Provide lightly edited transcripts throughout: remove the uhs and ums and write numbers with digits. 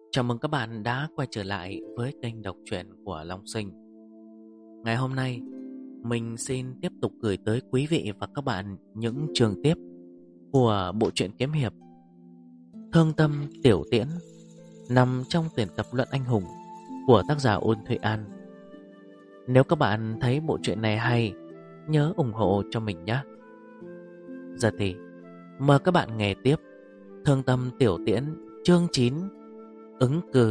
Chào mừng các bạn đã quay trở lại với kênh đọc truyện của Long Sinh. Ngày hôm nay, mình xin tiếp tục gửi tới quý vị và các bạn những chương tiếp của bộ truyện kiếm hiệp Thương Tâm Tiểu Tiễn, nằm trong tuyển tập Luận Anh Hùng của tác giả Ôn Thụy An. Nếu các bạn thấy bộ truyện này hay, nhớ ủng hộ cho mình nhé. Giờ thì mời các bạn nghe tiếp Thương Tâm Tiểu Tiễn chương 9, ứng cử.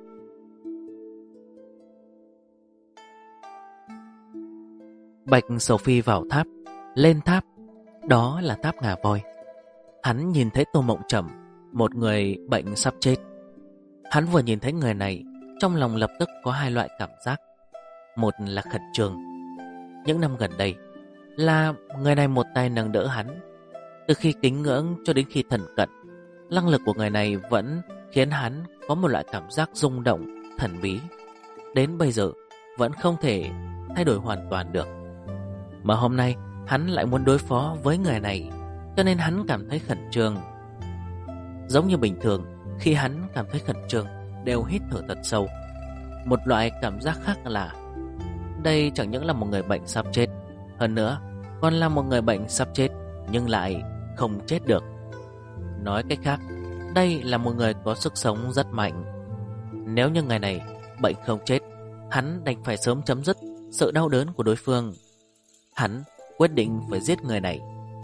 Bạch Sầu Phi vào tháp, lên tháp, đó là tháp Ngà Voi. Hắn nhìn thấy Tô Mộng Trầm, một người bệnh sắp chết. Hắn vừa nhìn thấy người này, trong lòng lập tức có hai loại cảm giác. Một là khẩn trương. Những năm gần đây là người này một tay nâng đỡ hắn. Từ khi kính ngưỡng cho đến khi thần cận, năng lực của người này vẫn khiến hắn có một loại cảm giác rung động, thần bí. Đến bây giờ vẫn không thể thay đổi hoàn toàn được. Mà hôm nay hắn lại muốn đối phó với người này, cho nên hắn cảm thấy khẩn trương. Giống như bình thường, khi hắn cảm thấy khẩn trương đều hít thở thật sâu. Một loại cảm giác khác là đây chẳng những là một người bệnh sắp chết, hơn nữa còn là một người bệnh sắp chết nhưng lại không chết được. Nói cách khác, đây là một người có sức sống rất mạnh. Nếu như người này bệnh không chết, hắn đành phải sớm chấm dứt sự đau đớn của đối phương. Hắn quyết định phải giết người này.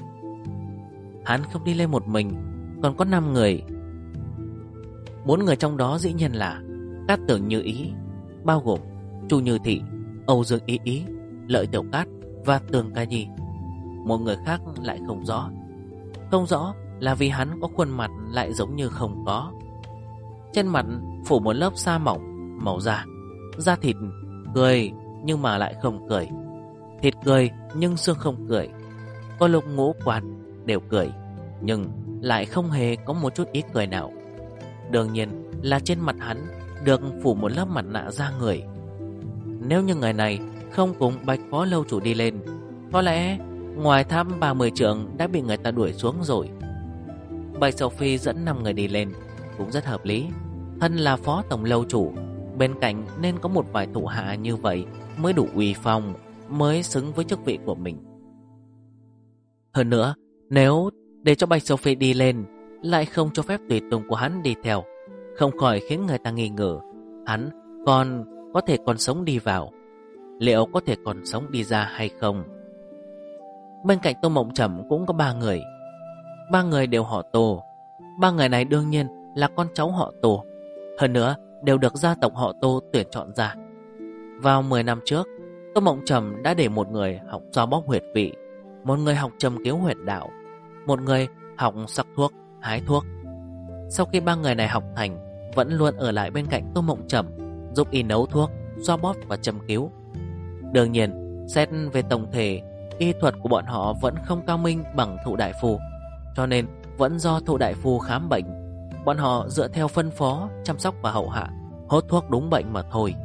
Hắn không đi lên một mình, còn có 5 người. 4 người trong đó dĩ nhiên là Cát Tường Như Ý, bao gồm Chu Như Thị, Âu Dương Ý Ý, Lợi Tiểu Cát và Tường Ca Nhi. Một người khác lại không rõ. Không rõ là vì hắn có khuôn mặt lại giống như không có. Trên mặt phủ một lớp sa mỏng màu da thịt cười nhưng mà lại không cười, thịt cười nhưng xương không cười. Có lúc ngũ quan đều cười nhưng lại không hề có một chút ý cười nào. Đương nhiên là trên mặt hắn được phủ một lớp mặt nạ da người. Nếu như người này không cùng Bạch Phó Lâu Chủ đi lên, có lẽ ngoài tháp 30 trượng đã bị người ta đuổi xuống rồi. Bạch Sầu Phi dẫn 5 người đi lên cũng rất hợp lý. Thân là Phó Tổng Lâu Chủ, bên cạnh nên có một vài thủ hạ như vậy mới đủ uy phong, mới xứng với chức vị của mình. Hơn nữa, nếu để cho Bạch Sầu Phi đi lên, lại không cho phép tùy tùng của hắn đi theo, không khỏi khiến người ta nghi ngờ hắn còn có thể còn sống đi vào, liệu có thể còn sống đi ra hay không. Bên cạnh Tô Mộng Trầm cũng có 3 người. 3 người đều họ Tô. 3 người này đương nhiên là con cháu họ Tô, hơn nữa đều được gia tộc họ Tô tuyển chọn ra. Vào 10 năm trước, Tô Mộng Trầm đã để một người học xoa bóp huyệt vị, một người học châm cứu huyệt đạo, một người học sắc thuốc, hái thuốc. Sau khi 3 người này học thành, vẫn luôn ở lại bên cạnh Tô Mộng Trầm, giúp y nấu thuốc, xoa bóp và châm cứu. Đương nhiên, xét về tổng thể, y thuật của bọn họ vẫn không cao minh bằng Thụ Đại Phu, cho nên vẫn do Thụ Đại Phu khám bệnh. Bọn họ dựa theo phân phó, chăm sóc và hậu hạ, hốt thuốc đúng bệnh mà thôi.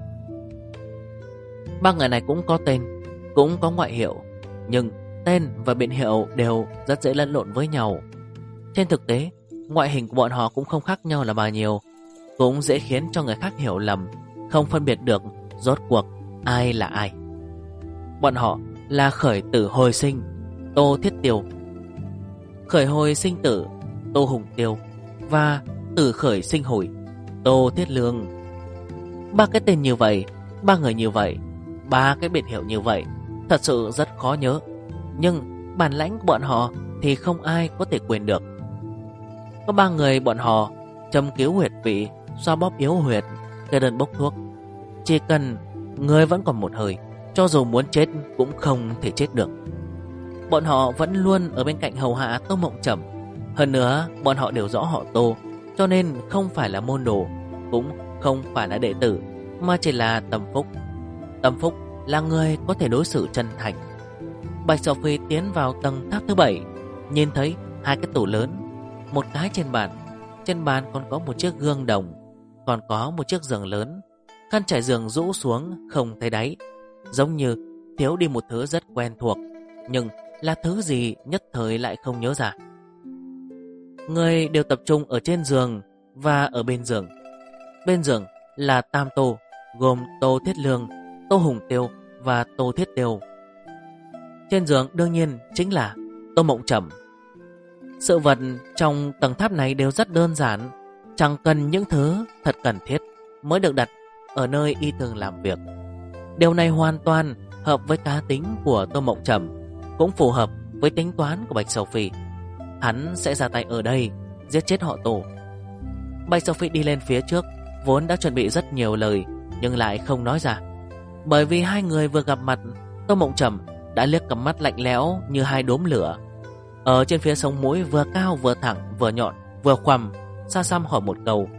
3 người này cũng có tên, cũng có ngoại hiệu, nhưng tên và biện hiệu đều rất dễ lẫn lộn với nhau. Trên thực tế, ngoại hình của bọn họ cũng không khác nhau là bao nhiêu, cũng dễ khiến cho người khác hiểu lầm, không phân biệt được rốt cuộc ai là ai. Bọn họ là Khởi Tử Hồi Sinh, Tô Thiết Tiêu, Khởi Hồi Sinh Tử, Tô Hùng Tiêu và Tử Khởi Sinh Hồi, Tô Thiết Lương. 3 cái tên như vậy, 3 người như vậy, 3 cái biệt hiệu như vậy, thật sự rất khó nhớ. Nhưng bản lãnh của bọn họ thì không ai có thể quên được. Có 3 người bọn họ châm cứu huyệt vị, xoa bóp yếu huyệt, kê đơn bốc thuốc. Chỉ cần người vẫn còn một hơi, cho dù muốn chết cũng không thể chết được. Bọn họ vẫn luôn ở bên cạnh hầu hạ Tô Mộng Trầm. Hơn nữa bọn họ đều rõ họ Tô, cho nên không phải là môn đồ, cũng không phải là đệ tử, mà chỉ là tâm phúc. Tâm phúc là người có thể đối xử chân thành. Bạch Sầu Phi tiến vào tầng tháp thứ 7, nhìn thấy 2 cái tủ lớn, một cái trên bàn. Trên bàn còn có một chiếc gương đồng, còn có một chiếc giường lớn. Khăn trải giường rũ xuống không thấy đáy, giống như thiếu đi một thứ rất quen thuộc, nhưng là thứ gì nhất thời lại không nhớ ra. Người đều tập trung ở trên giường và ở bên giường. Bên giường là tam tô, gồm Tô Thiết Lương, Tô Hùng Tiêu và Tô Thiết Tiêu. Trên giường đương nhiên chính là Tô Mộng Trầm. Sự vật trong tầng tháp này đều rất đơn giản, chẳng cần những thứ thật cần thiết mới được đặt ở nơi y thường làm việc. Điều này hoàn toàn hợp với cá tính của Tô Mộng Trầm, cũng phù hợp với tính toán của Bạch Sầu Phi. Hắn sẽ ra tay ở đây, giết chết họ Tô. Bạch Sầu Phi đi lên phía trước, vốn đã chuẩn bị rất nhiều lời nhưng lại không nói ra. Bởi vì hai người vừa gặp mặt, Tô Mộng Trầm đã liếc cặp mắt lạnh lẽo như hai đốm lửa. Ở trên phía sống mũi vừa cao vừa thẳng, vừa nhọn vừa khoằm, xa xăm hỏi một câu: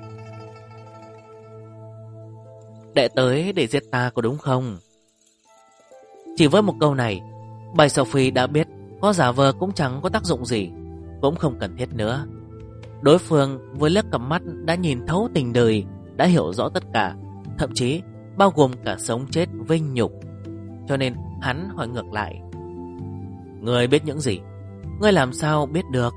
đệ tới để giết ta có đúng không? Chỉ với một câu này, Bạch Sầu Phi đã biết có giả vờ cũng chẳng có tác dụng gì, cũng không cần thiết nữa. Đối phương với liếc cặp mắt đã nhìn thấu tình đời, đã hiểu rõ tất cả, thậm chí bao gồm cả sống chết vinh nhục. Cho nên hắn hỏi ngược lại: ngươi biết những gì? Ngươi làm sao biết được?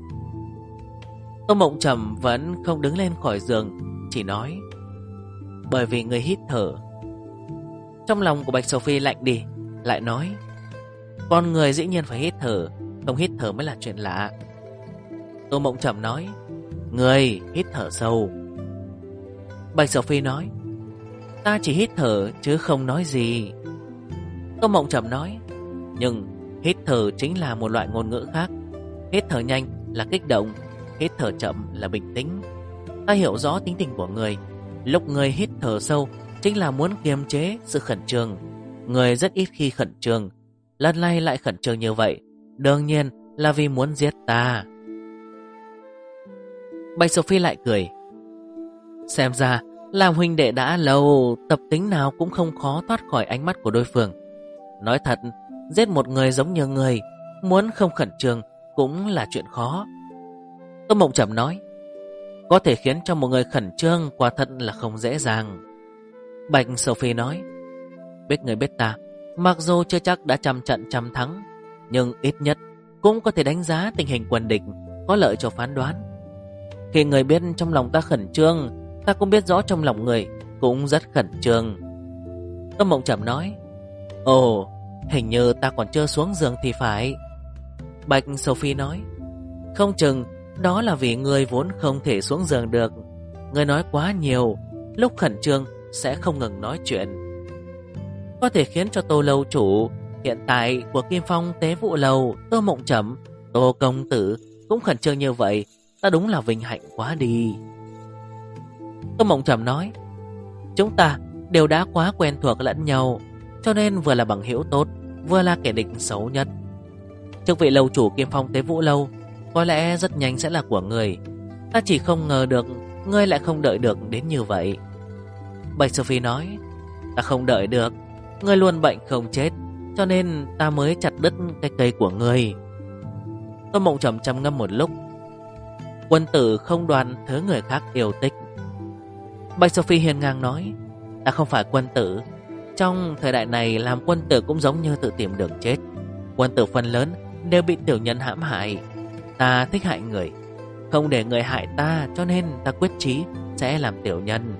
Tô Mộng Trầm vẫn không đứng lên khỏi giường, chỉ nói: bởi vì ngươi hít thở. Trong lòng của Bạch Sầu Phi lạnh đi, lại nói: con người dĩ nhiên phải hít thở, không hít thở mới là chuyện lạ. Tô Mộng Trầm nói: ngươi hít thở sâu. Bạch Sầu Phi nói: ta chỉ hít thở chứ không nói gì. Tô Mộng Trầm nói: nhưng hít thở chính là một loại ngôn ngữ khác. Hít thở nhanh là kích động, hít thở chậm là bình tĩnh. Ta hiểu rõ tính tình của người. Lúc người hít thở sâu chính là muốn kiềm chế sự khẩn trương. Người rất ít khi khẩn trương, lần này lại khẩn trương như vậy, đương nhiên là vì muốn giết ta. Bạch Sầu Phi lại cười: xem ra làm huynh đệ đã lâu, tập tính nào cũng không khó thoát khỏi ánh mắt của đối phương. Nói thật, giết một người giống như người, muốn không khẩn trương cũng là chuyện khó. Tô Mộng Trầm nói: có thể khiến cho một người khẩn trương quả thật là không dễ dàng. Bạch Sầu Phi nói: biết người biết ta, mặc dù chưa chắc đã trăm trận trăm thắng, nhưng ít nhất cũng có thể đánh giá tình hình quân địch, có lợi cho phán đoán. Khi người biết trong lòng ta khẩn trương, ta cũng biết rõ trong lòng người cũng rất khẩn trương. Tô Mộng Trầm nói: ồ, hình như ta còn chưa xuống giường thì phải. Bạch Sầu Phi nói: không chừng đó là vì người vốn không thể xuống giường được. Người nói quá nhiều, lúc khẩn trương sẽ không ngừng nói chuyện. Có thể khiến cho Tô lâu chủ hiện tại của Kim Phong Tế Vụ Lầu, Tô Mộng Trầm, Tô công tử cũng khẩn trương như vậy, ta đúng là vinh hạnh quá đi. Tô Mộng Trầm nói: chúng ta đều đã quá quen thuộc lẫn nhau, cho nên vừa là bằng hữu tốt, vừa là kẻ địch xấu nhất. Chức vị lâu chủ Kim Phong Tế Vũ Lâu có lẽ rất nhanh sẽ là của người. Ta chỉ không ngờ được ngươi lại không đợi được đến như vậy. Bạch Sầu Phi nói: ta không đợi được, ngươi luôn bệnh không chết, cho nên ta mới chặt đứt cái cây của ngươi. Tô Mộng Trầm trầm ngâm một lúc: quân tử không đoan thứ người khác yêu thích. Bạch Sầu Phi hiền ngang nói: ta không phải quân tử. Trong thời đại này làm quân tử cũng giống như tự tìm đường chết. Quân tử phần lớn đều bị tiểu nhân hãm hại. Ta thích hại người, không để người hại ta, cho nên ta quyết chí sẽ làm tiểu nhân.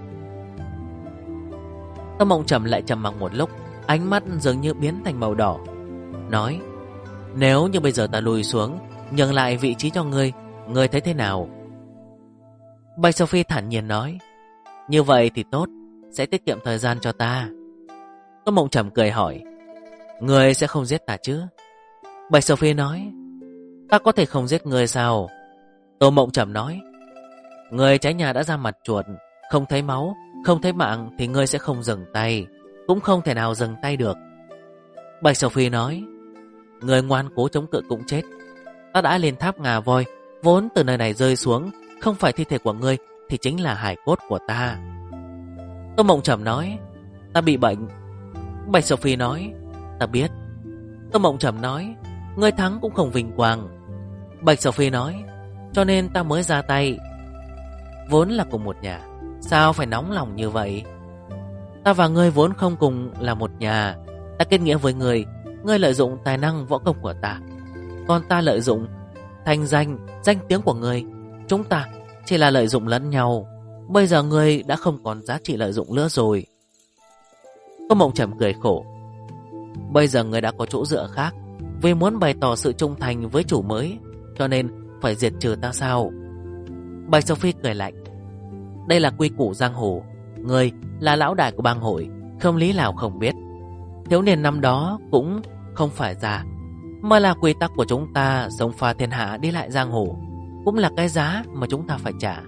Tô Mộng Trầm lại trầm mặc một lúc, ánh mắt dường như biến thành màu đỏ, nói: nếu như bây giờ ta lùi xuống, nhường lại vị trí cho ngươi, ngươi thấy thế nào? Bạch Sầu Phi thản nhiên nói: như vậy thì tốt, sẽ tiết kiệm thời gian cho ta. Tô Mộng Trầm cười hỏi: ngươi sẽ không giết ta chứ? Bạch Sầu Phi nói: ta có thể không giết ngươi sao? Tô Mộng Trầm nói: ngươi trái nhà đã ra mặt chuột, không thấy máu, không thấy mạng thì ngươi sẽ không dừng tay, cũng không thể nào dừng tay được. Bạch Sầu Phi nói: ngươi ngoan cố chống cự cũng chết. Ta đã lên tháp ngà voi, vốn từ nơi này rơi xuống, không phải thi thể của ngươi thì chính là hài cốt của ta. Tô Mộng Trầm nói: ta bị bệnh. Bạch Sầu Phi nói: ta biết. Tô Mộng Trầm nói: ngươi thắng cũng không vinh quang. Bạch Sầu Phi nói: cho nên ta mới ra tay. Vốn là cùng một nhà, sao phải nóng lòng như vậy? Ta và ngươi vốn không cùng là một nhà. Ta kết nghĩa với ngươi, ngươi lợi dụng tài năng võ công của ta, còn ta lợi dụng thanh danh, danh tiếng của ngươi. Chúng ta chỉ là lợi dụng lẫn nhau. Bây giờ ngươi đã không còn giá trị lợi dụng nữa rồi. Tô Mộng Trầm cười khổ. Bây giờ ngươi đã có chỗ dựa khác. Vì muốn bày tỏ sự trung thành với chủ mới, cho nên phải diệt trừ ta sao? Bạch Sophie cười lạnh. Đây là quy củ giang hồ. Ngươi là lão đại của bang hội, không lý nào không biết. Thiếu niên năm đó cũng không phải già, mà là quy tắc của chúng ta. Sống pha thiên hạ đi lại giang hồ cũng là cái giá mà chúng ta phải trả.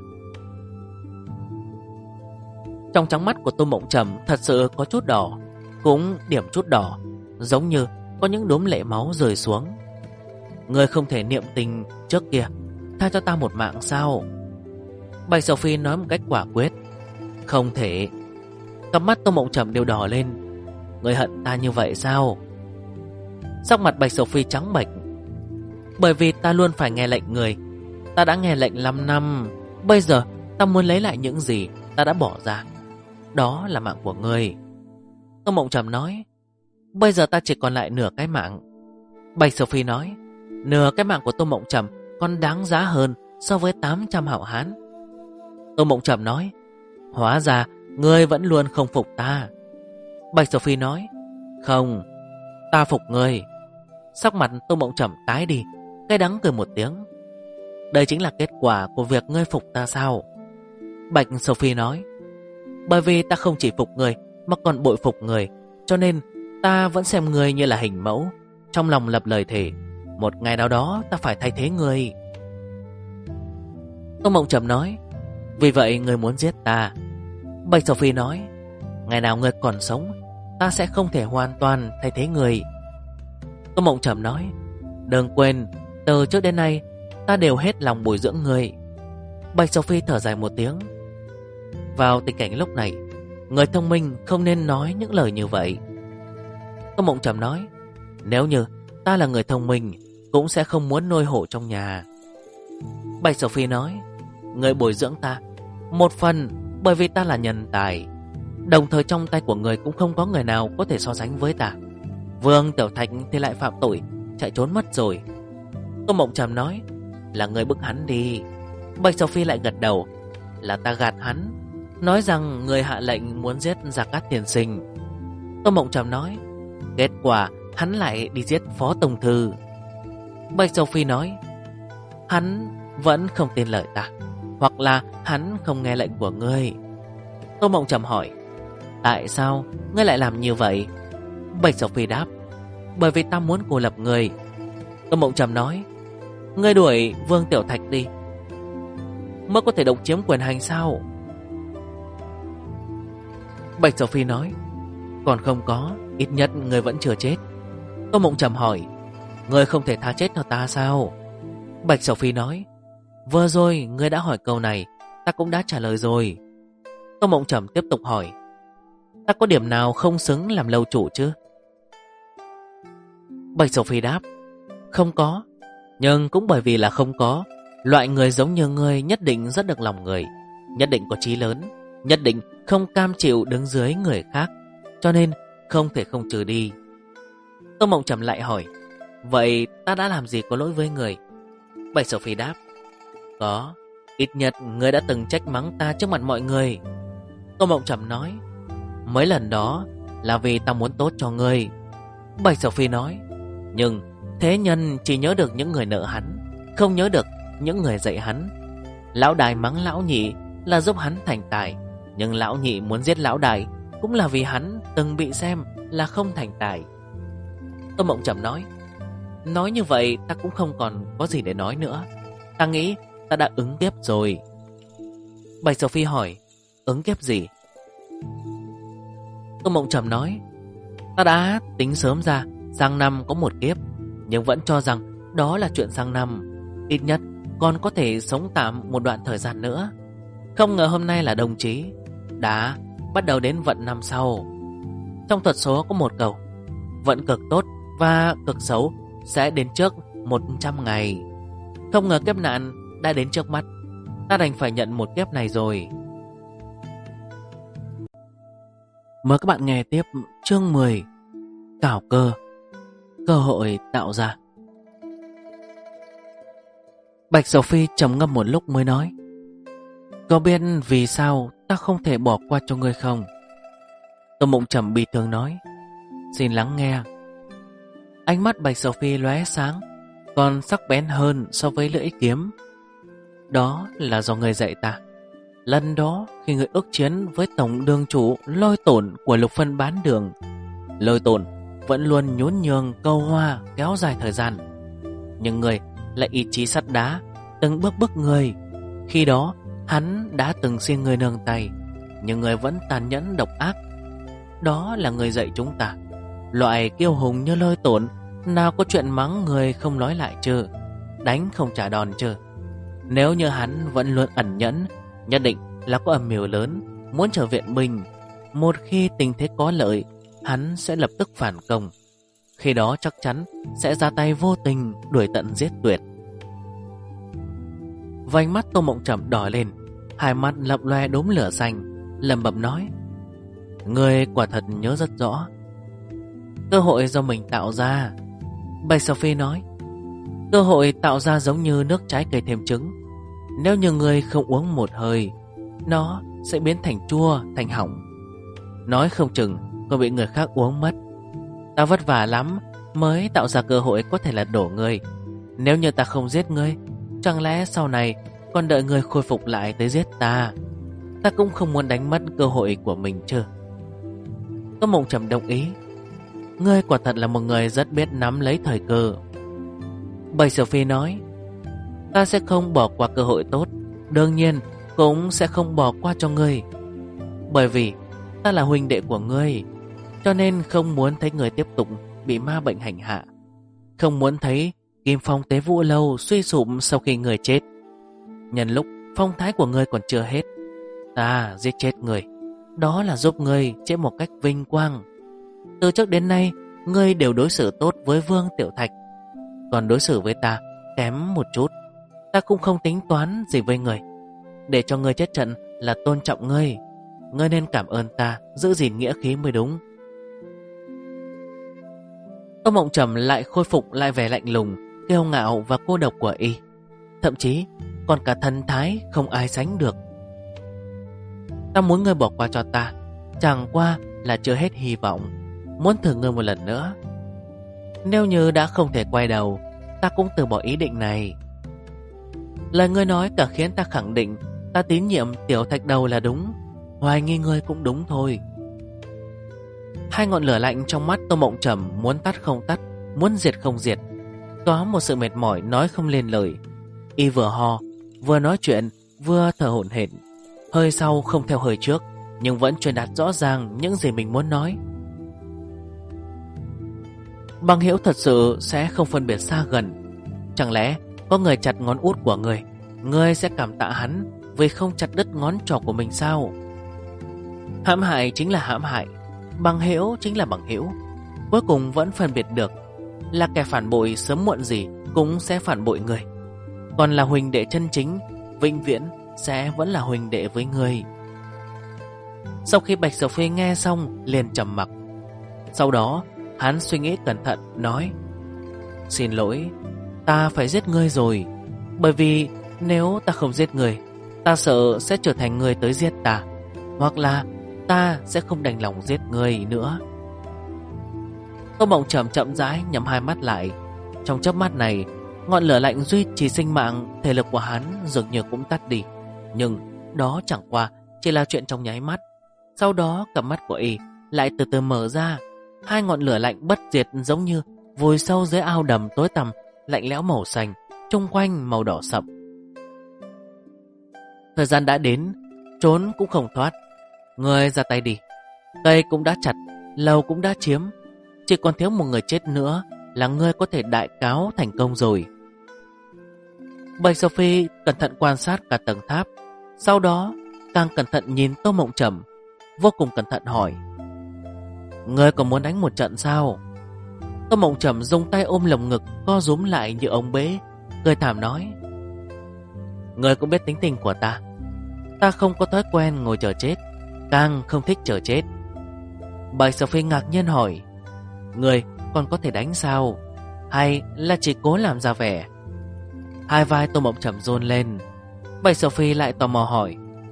Trong trắng mắt của Tô Mộng Trầm thật sự có chút đỏ, cũng điểm chút đỏ, giống như có những đốm lệ máu rơi xuống. Ngươi không thể niệm tình trước kia, tha cho ta một mạng sao? Bạch Sophie nói một cách quả quyết. Không thể. Cặp mắt Tô Mộng Trầm đều đỏ lên. Ngươi hận ta như vậy sao? Sắc mặt Bạch Sophie trắng bệch. Bởi vì ta luôn phải nghe lệnh người. Ta đã nghe lệnh 5 năm. Bây giờ ta muốn lấy lại những gì ta đã bỏ ra. Đó là mạng của ngươi. Tô Mộng Trầm nói. Bây giờ ta chỉ còn lại nửa cái mạng. Bạch Sophie nói. Nửa cái mạng của Tô Mộng Trầm còn đáng giá hơn so với 800 hảo hán. Tô Mộng Trầm nói. Hóa ra ngươi vẫn luôn không phục ta. Bạch Sophie nói. Không, ta phục ngươi. Sắc mặt Tô Mộng Trầm tái đi, cay đắng cười một tiếng. Đây chính là kết quả của việc ngươi phục ta sao? Bạch Sophie nói. Bởi vì ta không chỉ phục ngươi mà còn bội phục ngươi, cho nên ta vẫn xem ngươi như là hình mẫu. Trong lòng lập lời thề, một ngày nào đó ta phải thay thế ngươi. Tô Mộng Trầm nói. Vì vậy ngươi muốn giết ta? Bạch Sophie nói. Ngày nào ngươi còn sống, ta sẽ không thể hoàn toàn thay thế ngươi. Tô Mộng Trầm nói. Đừng quên, từ trước đến nay ta đều hết lòng bồi dưỡng ngươi. Bạch Sophie thở dài một tiếng. Vào tình cảnh lúc này, người thông minh không nên nói những lời như vậy. Tô Mộng Trầm nói. Nếu như ta là người thông minh, cũng sẽ không muốn nuôi hổ trong nhà. Bạch Sophie nói. Ngươi bồi dưỡng ta, một phần bởi vì ta là nhân tài, đồng thời trong tay của người cũng không có người nào có thể so sánh với ta. Vương Tiểu Thạch thì lại phạm tội, chạy trốn mất rồi. Tô Mộng Trầm nói. Là người bức hắn đi. Bạch Sophie lại gật đầu. Là ta gạt hắn, nói rằng người hạ lệnh muốn giết Gia Cát tiên sinh. Tô Mộng Trầm nói. Kết quả hắn lại đi giết Phó Tổng Thư. Bạch Sophie nói. Hắn vẫn không tin lời ta, hoặc là hắn không nghe lệnh của ngươi. Tô Mộng Trầm hỏi. Tại sao ngươi lại làm như vậy? Bạch Sophie đáp. Bởi vì ta muốn cô lập ngươi. Tô Mộng Trầm nói. Ngươi đuổi Vương Tiểu Thạch đi mới có thể độc chiếm quyền hành sao? Bạch Sophie nói. Còn không có, ít nhất ngươi vẫn chưa chết. Tô Mộng Trầm hỏi. Ngươi không thể tha chết cho ta sao? Bạch Sophie nói. Vừa rồi ngươi đã hỏi câu này, ta cũng đã trả lời rồi. Tô Mộng Trầm tiếp tục hỏi. Ta có điểm nào không xứng làm lâu chủ chứ? Bạch Sophie đáp. Không có. Nhưng cũng bởi vì là không có, loại người giống như ngươi nhất định rất được lòng người, nhất định có chí lớn, nhất định không cam chịu đứng dưới người khác, cho nên không thể không trừ đi. Tô Mộng Trầm lại hỏi. Vậy ta đã làm gì có lỗi với người? Bạch Sophie đáp. Có, ít nhất ngươi đã từng trách mắng ta trước mặt mọi người. Tô Mộng Trầm nói. Mấy lần đó là vì ta muốn tốt cho ngươi. Bạch Sophie nói. Nhưng thế nhân chỉ nhớ được những người nợ hắn, không nhớ được những người dạy hắn. Lão đại mắng lão nhị là giúp hắn thành tài, nhưng lão nhị muốn giết lão đại cũng là vì hắn từng bị xem là không thành tài. Tô Mộng Trầm nói. Nói như vậy ta cũng không còn có gì để nói nữa. Ta nghĩ ta đã ứng kiếp rồi. Bạch Sophie hỏi. Ứng kiếp gì? Tô Mộng Trầm nói. Ta đã tính sớm ra sang năm có một kiếp, nhưng vẫn cho rằng đó là chuyện sang năm, ít nhất còn có thể sống tạm một đoạn thời gian nữa. Không ngờ hôm nay là đồng chí, đã bắt đầu đến vận năm sau. Trong thuật số có một câu, vận cực tốt và cực xấu sẽ đến trước 100 ngày. Không ngờ kiếp nạn đã đến trước mắt, ta đành phải nhận một kiếp này rồi. Mời các bạn nghe tiếp chương 10. Cảo cơ, cơ hội tạo ra. Bạch Sophie trầm ngâm một lúc mới nói. Có biết vì sao ta không thể bỏ qua cho ngươi không? Tô Mộng Trầm bi thương nói. Xin lắng nghe. Ánh mắt Bạch Sophie lóe sáng, còn sắc bén hơn so với lưỡi kiếm. Đó là do ngươi dạy ta. Lần đó khi ngươi ước chiến với tổng đường chủ Lôi Tổn của Lục Phân Bán Đường, Lôi Tổn vẫn luôn nhún nhường câu hoa kéo dài thời gian, nhưng ngươi lại ý chí sắt đá, từng bước bức ngươi. Khi đó hắn đã từng xin ngươi nương tay, nhưng ngươi vẫn tàn nhẫn độc ác. Đó là ngươi dạy chúng ta. Loại kiêu hùng như Lôi Tổn nào có chuyện mắng người không nói lại chứ, đánh không trả đòn chứ. Nếu như hắn vẫn luôn ẩn nhẫn, nhất định là có âm mưu lớn, muốn trở viện binh. Một khi tình thế có lợi, hắn sẽ lập tức phản công. Khi đó chắc chắn sẽ ra tay vô tình, đuổi tận giết tuyệt. Vành mắt Tô Mộng Trầm đỏ lên, hai mắt lập loe đốm lửa xanh, lẩm bẩm nói. Ngươi quả thật nhớ rất rõ. Cơ hội do mình tạo ra. Bạch Sophie nói. Cơ hội tạo ra giống như nước trái cây thêm trứng. Nếu như ngươi không uống một hơi, nó sẽ biến thành chua, thành hỏng. Nói không chừng còn bị người khác uống mất. Ta vất vả lắm mới tạo ra cơ hội có thể lật đổ ngươi. Nếu như ta không giết ngươi, chẳng lẽ sau này còn đợi ngươi khôi phục lại tới giết ta? Ta cũng không muốn đánh mất cơ hội của mình chứ. Tô Mộng Trầm đồng ý. Ngươi quả thật là một người rất biết nắm lấy thời cơ. Bạch Sophie nói. Ta sẽ không bỏ qua cơ hội tốt, đương nhiên cũng sẽ không bỏ qua cho ngươi. Bởi vì ta là huynh đệ của ngươi, cho nên không muốn thấy người tiếp tục bị ma bệnh hành hạ, không muốn thấy Kim Phong Tế Vũ Lâu suy sụp sau khi người chết. Nhân lúc phong thái của ngươi còn chưa hết, ta giết chết người, đó là giúp ngươi chết một cách vinh quang. Từ trước đến nay ngươi đều đối xử tốt với Vương Tiểu Thạch, còn đối xử với ta kém một chút. Ta cũng không tính toán gì với ngươi. Để cho ngươi chết trận là tôn trọng ngươi. Ngươi nên cảm ơn ta, giữ gìn nghĩa khí mới đúng. Tô Mộng Trầm lại khôi phục lại vẻ lạnh lùng, kiêu ngạo và cô độc của y. Thậm chí còn cả thần thái không ai sánh được. Ta muốn ngươi bỏ qua cho ta, chẳng qua là chưa hết hy vọng, muốn thử ngươi một lần nữa. Nếu như đã không thể quay đầu, ta cũng từ bỏ ý định này. Lời ngươi nói càng khiến ta khẳng định ta tín nhiệm Tiểu Thạch Đầu là đúng, hoài nghi ngươi cũng đúng thôi. Hai ngọn lửa lạnh trong mắt Tô Mộng Trầm muốn tắt không tắt, muốn diệt không diệt. Có một sự mệt mỏi nói không lên lời. Y vừa ho, vừa nói chuyện, vừa thở hổn hển. Hơi sau không theo hơi trước, nhưng vẫn truyền đạt rõ ràng những gì mình muốn nói. Bằng hữu thật sự sẽ không phân biệt xa gần. Chẳng lẽ có người chặt ngón út của ngươi, ngươi sẽ cảm tạ hắn vì không chặt đứt ngón trỏ của mình sao? Hãm hại chính là hãm hại, bằng hữu chính là bằng hữu. Cuối cùng vẫn phân biệt được là kẻ phản bội sớm muộn gì cũng sẽ phản bội người. Còn là huynh đệ chân chính, vĩnh viễn sẽ vẫn là huynh đệ với người. Sau khi Bạch Sophie nghe xong liền trầm mặc. Sau đó hắn suy nghĩ cẩn thận nói. Xin lỗi, ta phải giết ngươi rồi. Bởi vì nếu ta không giết ngươi, ta sợ sẽ trở thành ngươi tới giết ta, hoặc là ta sẽ không đành lòng giết ngươi nữa. Tô Mộng Trầm chậm rãi nhắm hai mắt lại. Trong chớp mắt này, ngọn lửa lạnh duy trì sinh mạng, thể lực của hắn dường như cũng tắt đi. Nhưng đó chẳng qua chỉ là chuyện trong nháy mắt. Sau đó cặp mắt của y lại từ từ mở ra. Hai ngọn lửa lạnh bất diệt giống như vùi sâu dưới ao đầm tối tăm, lạnh lẽo màu xanh, chung quanh màu đỏ sậm. Thời gian đã đến, trốn cũng không thoát. Người ra tay đi. Cây cũng đã chặt, lầu cũng đã chiếm, chỉ còn thiếu một người chết nữa là ngươi có thể đại cáo thành công rồi. Bạch Sophie cẩn thận quan sát cả tầng tháp, sau đó càng cẩn thận nhìn Tô Mộng Trầm, vô cùng cẩn thận hỏi. Ngươi còn muốn đánh một trận sao? Tô Mộng Trầm dùng tay ôm lồng ngực, co rúm lại như ông bế, cười thảm nói. Ngươi cũng biết tính tình của ta. Ta không có thói quen ngồi chờ chết, càng không thích chờ chết. Bạch Sophie ngạc nhiên hỏi. Ngươi còn có thể đánh sao? Hay là chỉ cố làm ra vẻ? Hai vai Tô Mộng Trầm run lên. Bạch Sophie lại tò mò hỏi.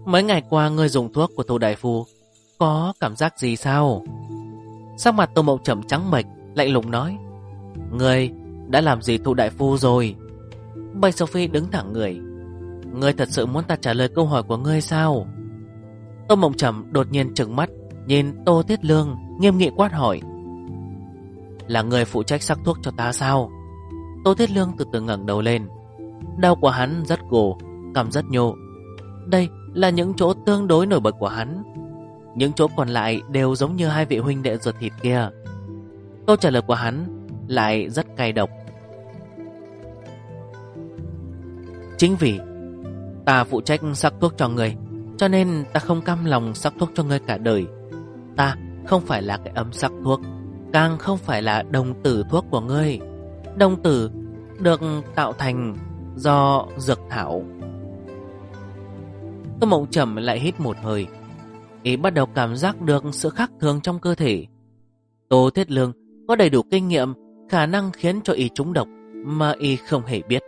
Mấy ngày qua ngươi dùng thuốc của Tô đại phu có cảm giác gì sao? Sắc mặt Tô Mộng Trầm trắng bệch, lạnh lùng nói: Ngươi đã làm gì Tô đại phu rồi? Bạch Sophie đứng thẳng người: Ngươi thật sự muốn ta trả lời câu hỏi của ngươi sao? Tô Mộng Trầm đột nhiên trừng mắt nhìn Tô Thiết Lương, nghiêm nghị quát hỏi: Là ngươi phụ trách sắc thuốc cho ta sao? Tô Thiết Lương từ từ ngẩng đầu lên. Đầu của hắn rất gồ, cằm rất nhô. Đây là những chỗ tương đối nổi bật của hắn. Những chỗ còn lại đều giống như hai vị huynh đệ ruột thịt kia. Câu trả lời của hắn lại rất cay độc. Chính vì ta phụ trách sắc thuốc cho người, cho nên ta không cam lòng sắc thuốc cho ngươi cả đời. Ta không phải là cái ấm sắc thuốc, càng không phải là đồng tử thuốc của ngươi. Đồng tử được tạo thành do dược thảo. Tô Mộng Trầm lại hít một hơi. Y bắt đầu cảm giác được sự khác thường trong cơ thể. Tô Thiết Lương có đầy đủ kinh nghiệm, khả năng khiến cho Y trúng độc mà Y không hề biết.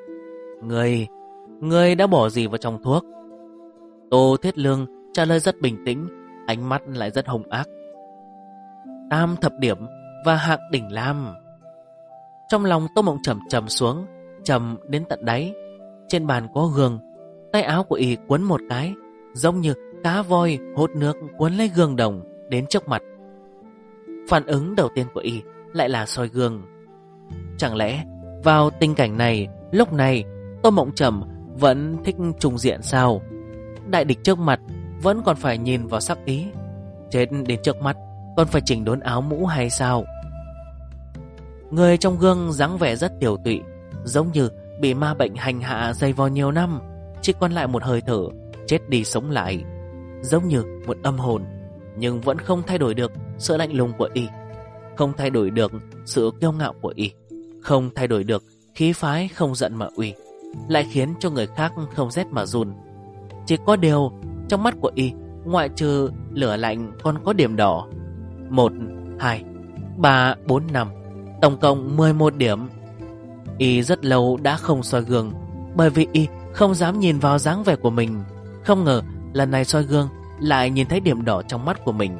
Ngươi đã bỏ gì vào trong thuốc? Tô Thiết Lương trả lời rất bình tĩnh, ánh mắt lại rất hung ác. Tam thập điểm và hạng đỉnh lam. Trong lòng Tô Mộng Trầm trầm xuống, trầm đến tận đáy. Trên bàn có gương, tay áo của Y quấn một cái, giống như cá voi hốt nước cuốn lấy gương đồng đến trước mặt. Phản ứng đầu tiên của Y lại là soi gương. Chẳng lẽ vào tình cảnh này, lúc này Tô Mộng Trầm vẫn thích trùng diện sao? Đại địch trước mặt vẫn còn phải nhìn vào sắc ý, chết đến trước mắt còn phải chỉnh đốn áo mũ hay sao? Người trong gương dáng vẻ rất tiểu tụy, giống như bị ma bệnh hành hạ dày vò nhiều năm, chỉ còn lại một hơi thở, chết đi sống lại, giống như một âm hồn. Nhưng vẫn không thay đổi được sự lạnh lùng của Y, không thay đổi được sự kiêu ngạo của Y, không thay đổi được khí phái không giận mà uy, lại khiến cho người khác không rét mà run. Chỉ có điều trong mắt của Y, ngoại trừ lửa lạnh còn có điểm đỏ. 1, 2, 3, 4, 5, tổng cộng 11 điểm. Y rất lâu đã không soi gương, bởi vì Y không dám nhìn vào dáng vẻ của mình. Không ngờ lần này soi gương lại nhìn thấy điểm đỏ trong mắt của mình.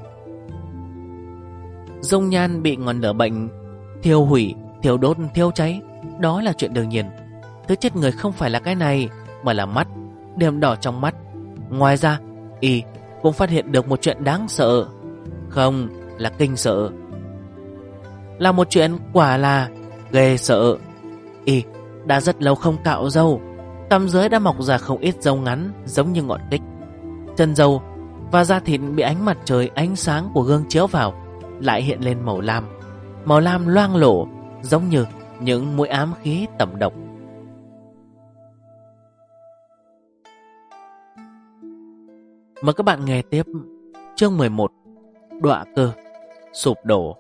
Dung nhan bị ngọn lửa bệnh thiêu hủy, thiêu đốt, thiêu cháy, đó là chuyện đương nhiên. Thứ chết người không phải là cái này, mà là mắt, điểm đỏ trong mắt. Ngoài ra, Y cũng phát hiện được một chuyện đáng sợ, không là kinh sợ, là một chuyện quả là ghê sợ. Y đã rất lâu không cạo râu, cằm dưới đã mọc ra không ít râu ngắn giống như ngọn kích. Chân râu và da thịt bị ánh mặt trời ánh sáng của gương chiếu vào lại hiện lên màu lam loang lổ, giống như những mũi ám khí tẩm độc. Mời các bạn nghe tiếp chương 11, đọa cơ sụp đổ.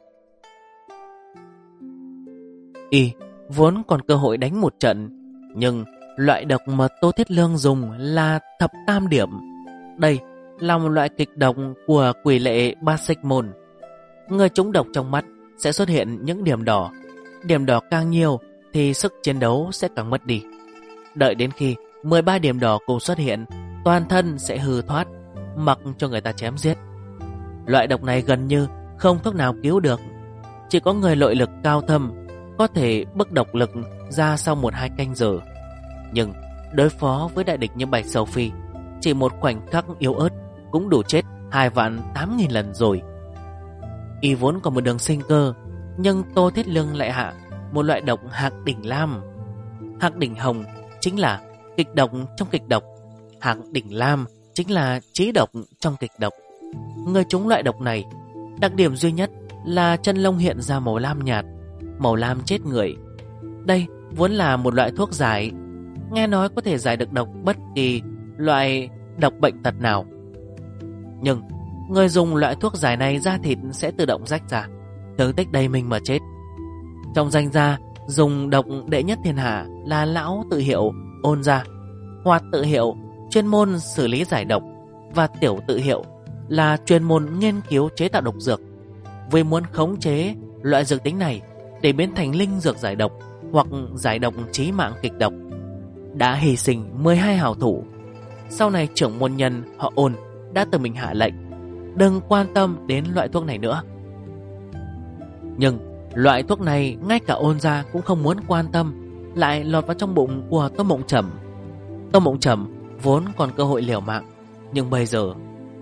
Y vốn còn cơ hội đánh một trận, nhưng loại độc mà Tô Thiết Lương dùng là thập tam điểm. Đây là một loại kịch độc của quỷ lệ ba xích môn. Người trúng độc trong mắt sẽ xuất hiện những điểm đỏ. Điểm đỏ càng nhiều thì sức chiến đấu sẽ càng mất đi. Đợi đến khi 13 điểm đỏ cùng xuất hiện, toàn thân sẽ hư thoát, mặc cho người ta chém giết. Loại độc này gần như không thuốc nào cứu được. Chỉ có người nội lực cao thâm có thể bức độc lực ra sau 1-2 canh giờ. Nhưng đối phó với đại địch như Bạch Sầu Phi, chỉ một khoảnh khắc yếu ớt cũng đủ chết 2.800.000 lần rồi. Y vốn còn một đường sinh cơ, nhưng Tô Thiết Lương lại hạ một loại độc hạc đỉnh lam. Hạc đỉnh hồng chính là kịch độc trong kịch độc, hạc đỉnh lam chính là trí độc trong kịch độc. Người trúng loại độc này, đặc điểm duy nhất là chân lông hiện ra màu lam nhạt, màu lam chết người. Đây vốn là một loại thuốc giải, nghe nói có thể giải được độc bất kỳ loại độc bệnh tật nào. Nhưng người dùng loại thuốc giải này, da thịt sẽ tự động rách ra, thương tích đầy mình mà chết. Trong danh gia dùng độc đệ nhất thiên hạ là lão tự hiệu Ôn gia, Hoạt tự hiệu chuyên môn xử lý giải độc, và Tiểu tự hiệu là chuyên môn nghiên cứu chế tạo độc dược. Vì muốn khống chế loại dược tính này để biến thành linh dược giải độc hoặc giải độc chí mạng kịch độc, đã hy sinh 12 hảo thủ. Sau này trưởng môn nhân họ Ôn đã tự mình hạ lệnh đừng quan tâm đến loại thuốc này nữa. Nhưng loại thuốc này ngay cả Ôn gia cũng không muốn quan tâm, lại lọt vào trong bụng của Tô Mộng Trầm. Tô Mộng Trầm vốn còn cơ hội liều mạng, nhưng bây giờ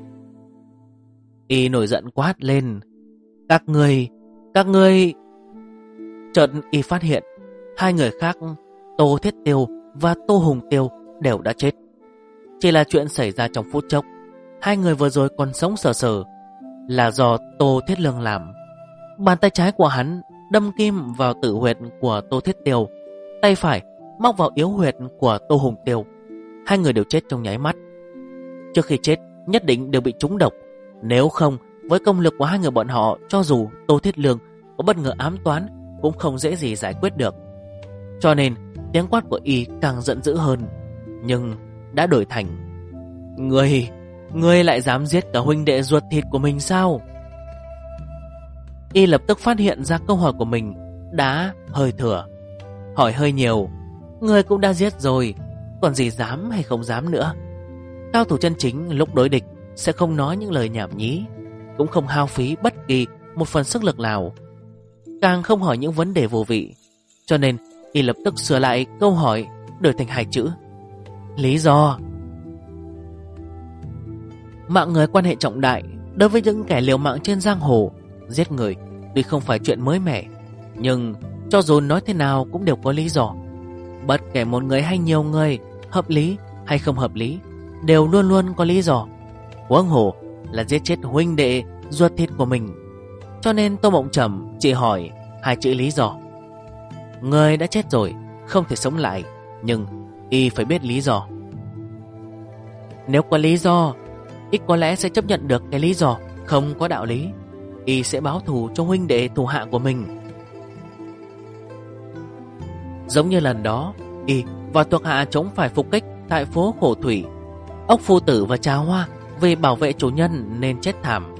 y nổi giận quát lên: Các ngươi! Chợt y phát hiện hai người khác, Tô Thiết Tiêu và Tô Hùng Tiêu đều đã chết. Chỉ là chuyện xảy ra trong phút chốc. Hai người vừa rồi còn sống sờ sờ là do Tô Thiết Lương làm. Bàn tay trái của hắn đâm kim vào tử huyệt của Tô Thiết Tiêu, tay phải móc vào yếu huyệt của Tô Hùng Tiêu. Hai người đều chết trong nháy mắt. Trước khi chết nhất định đều bị trúng độc. Nếu không, với công lực của hai người bọn họ, cho dù Tô Thiết Lương có bất ngờ ám toán cũng không dễ gì giải quyết được. Cho nên tiếng quát của y càng giận dữ hơn, nhưng đã đổi thành: Ngươi lại dám giết cả huynh đệ ruột thịt của mình sao? Y lập tức phát hiện ra câu hỏi của mình đã hơi thừa, hỏi hơi nhiều. Ngươi cũng đã giết rồi, còn gì dám hay không dám nữa. Cao thủ chân chính lúc đối địch sẽ không nói những lời nhảm nhí, cũng không hao phí bất kỳ một phần sức lực nào, càng không hỏi những vấn đề vô vị. Cho nên y lập tức sửa lại câu hỏi, đổi thành hai chữ: lý do. Mạng người quan hệ trọng đại. Đối với những kẻ liều mạng trên giang hồ, giết người tuy không phải chuyện mới mẻ, nhưng cho dù nói thế nào cũng đều có lý do. Bất kể một người hay nhiều người, hợp lý hay không hợp lý, đều luôn luôn có lý do. Huống hồ là giết chết huynh đệ ruột thịt của mình. Cho nên Tô Mộng Trầm chỉ hỏi hai chữ lý do. Người đã chết rồi, không thể sống lại, nhưng y phải biết lý do. Nếu có lý do, y có lẽ sẽ chấp nhận được cái lý do không có đạo lý. Y sẽ báo thù cho huynh đệ thủ hạ của mình. Giống như lần đó, y và thuộc hạ chống phải phục kích tại phố Khổ Thủy. Ốc Phu Tử và Trà Hoa vì bảo vệ chủ nhân nên chết thảm.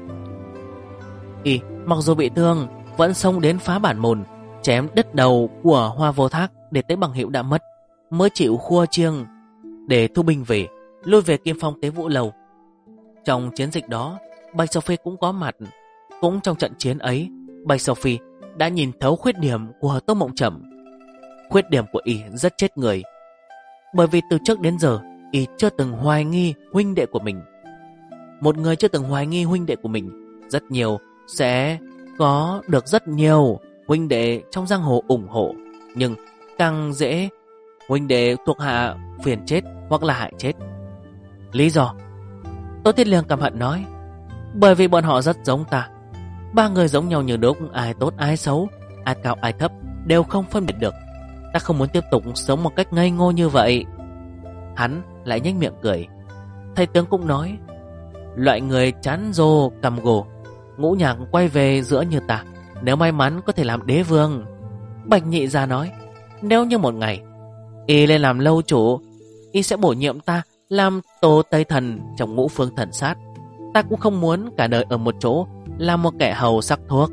Y mặc dù bị thương vẫn xông đến phá bản môn, chém đứt đầu của Hoa Vô Thác để Tế Bằng Hữu đã mất, mới chịu khua chiêng để thu binh về, lui về Kim Phong Tế Vũ Lầu. Trong chiến dịch đó, Bạch Sophie cũng có mặt. Cũng trong trận chiến ấy, Bạch Sophie đã nhìn thấu khuyết điểm của Tô Mộng Trầm. Khuyết điểm của y rất chết người, bởi vì từ trước đến giờ y chưa từng hoài nghi huynh đệ của mình. Một người chưa từng hoài nghi huynh đệ của mình, rất nhiều sẽ có được rất nhiều huynh đệ trong giang hồ ủng hộ, nhưng càng dễ huynh đệ thuộc hạ phiền chết hoặc là hại chết. Lý do? Tô Thiết Lương căm hận nói: bởi vì bọn họ rất giống ta. Ba người giống nhau như đúc, ai tốt ai xấu, ai cao ai thấp đều không phân biệt được. Ta không muốn tiếp tục sống một cách ngây ngô như vậy. Hắn lại nhếch miệng cười. Thầy tướng cũng nói: loại người chán rô cầm gồ, ngũ nhạc quay về giữa như ta, nếu may mắn có thể làm đế vương. Bạch Nhị Gia nói: nếu như một ngày y lên làm lâu chủ, y sẽ bổ nhiệm ta làm Tô Tây Thần trong Ngũ Phương Thần Sát. Ta cũng không muốn cả đời ở một chỗ làm một kẻ hầu sắc thuốc.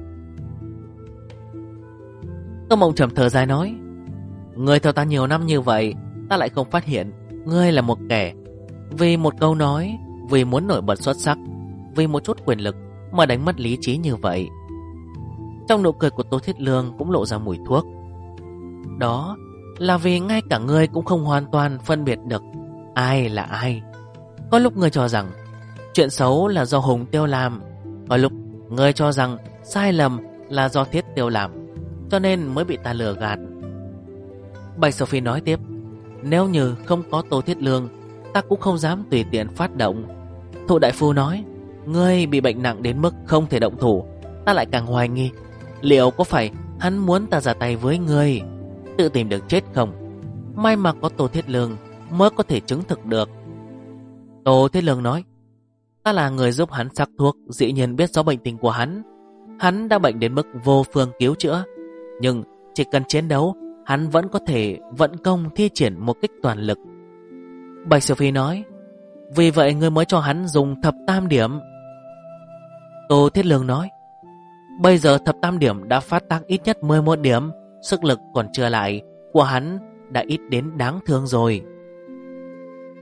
Tô Mộng Trầm thở dài nói: ngươi theo ta nhiều năm như vậy, ta lại không phát hiện ngươi là một kẻ vì một câu nói, vì muốn nổi bật xuất sắc, vì một chút quyền lực mà đánh mất lý trí như vậy. Trong nụ cười của Tô Thiết Lương cũng lộ ra mùi thuốc. Đó là vì ngay cả ngươi cũng không hoàn toàn phân biệt được ai là ai. Có lúc ngươi cho rằng chuyện xấu là do Hùng Tiêu làm, có lúc ngươi cho rằng sai lầm là do Thiết Tiêu làm, cho nên mới bị ta lừa gạt. Bạch Sophie nói tiếp: nếu như không có Tô Thiết Lương, ta cũng không dám tùy tiện phát động. Thụ đại phu nói ngươi bị bệnh nặng đến mức không thể động thủ, ta lại càng hoài nghi liệu có phải hắn muốn ta ra tay với ngươi, tự tìm được chết không. May mà có Tô Thiết Lương mới có thể chứng thực được. Tô Thiết Lương nói: ta là người giúp hắn sắc thuốc, dĩ nhiên biết rõ bệnh tình của hắn. Hắn đã bệnh đến mức vô phương cứu chữa, nhưng chỉ cần chiến đấu, hắn vẫn có thể vận công thi triển một kích toàn lực. Bạch Sophie nói: vì vậy ngươi mới cho hắn dùng thập tam điểm. Tô Thiết Lương nói: bây giờ thập tam điểm đã phát tác ít nhất 11 điểm, sức lực còn chưa lại của hắn đã ít đến đáng thương rồi.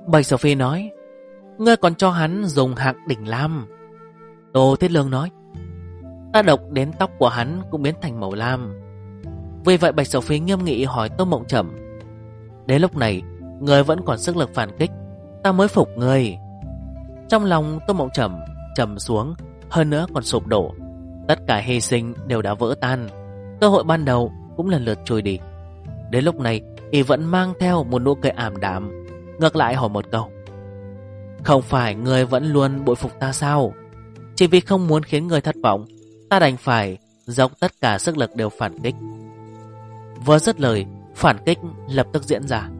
Bạch Sophie nói, ngươi còn cho hắn dùng hạc đỉnh lam. Tô Thiết Lương nói, ta độc đến tóc của hắn cũng biến thành màu lam. Vì vậy Bạch Sophie nghiêm nghị hỏi Tô Mộng Trầm, đến lúc này ngươi vẫn còn sức lực phản kích, ta mới phục ngươi. Trong lòng Tô Mộng Trầm trầm xuống, hơn nữa còn sụp đổ. Tất cả hy sinh đều đã vỡ tan, cơ hội ban đầu cũng lần lượt trôi đi. Đến lúc này y vẫn mang theo một nụ cười ảm đạm, ngược lại hỏi một câu, không phải ngươi vẫn luôn bội phục ta sao? Chỉ vì không muốn khiến ngươi thất vọng, ta đành phải dốc tất cả sức lực đều phản kích. Vừa dứt lời, phản kích lập tức diễn ra.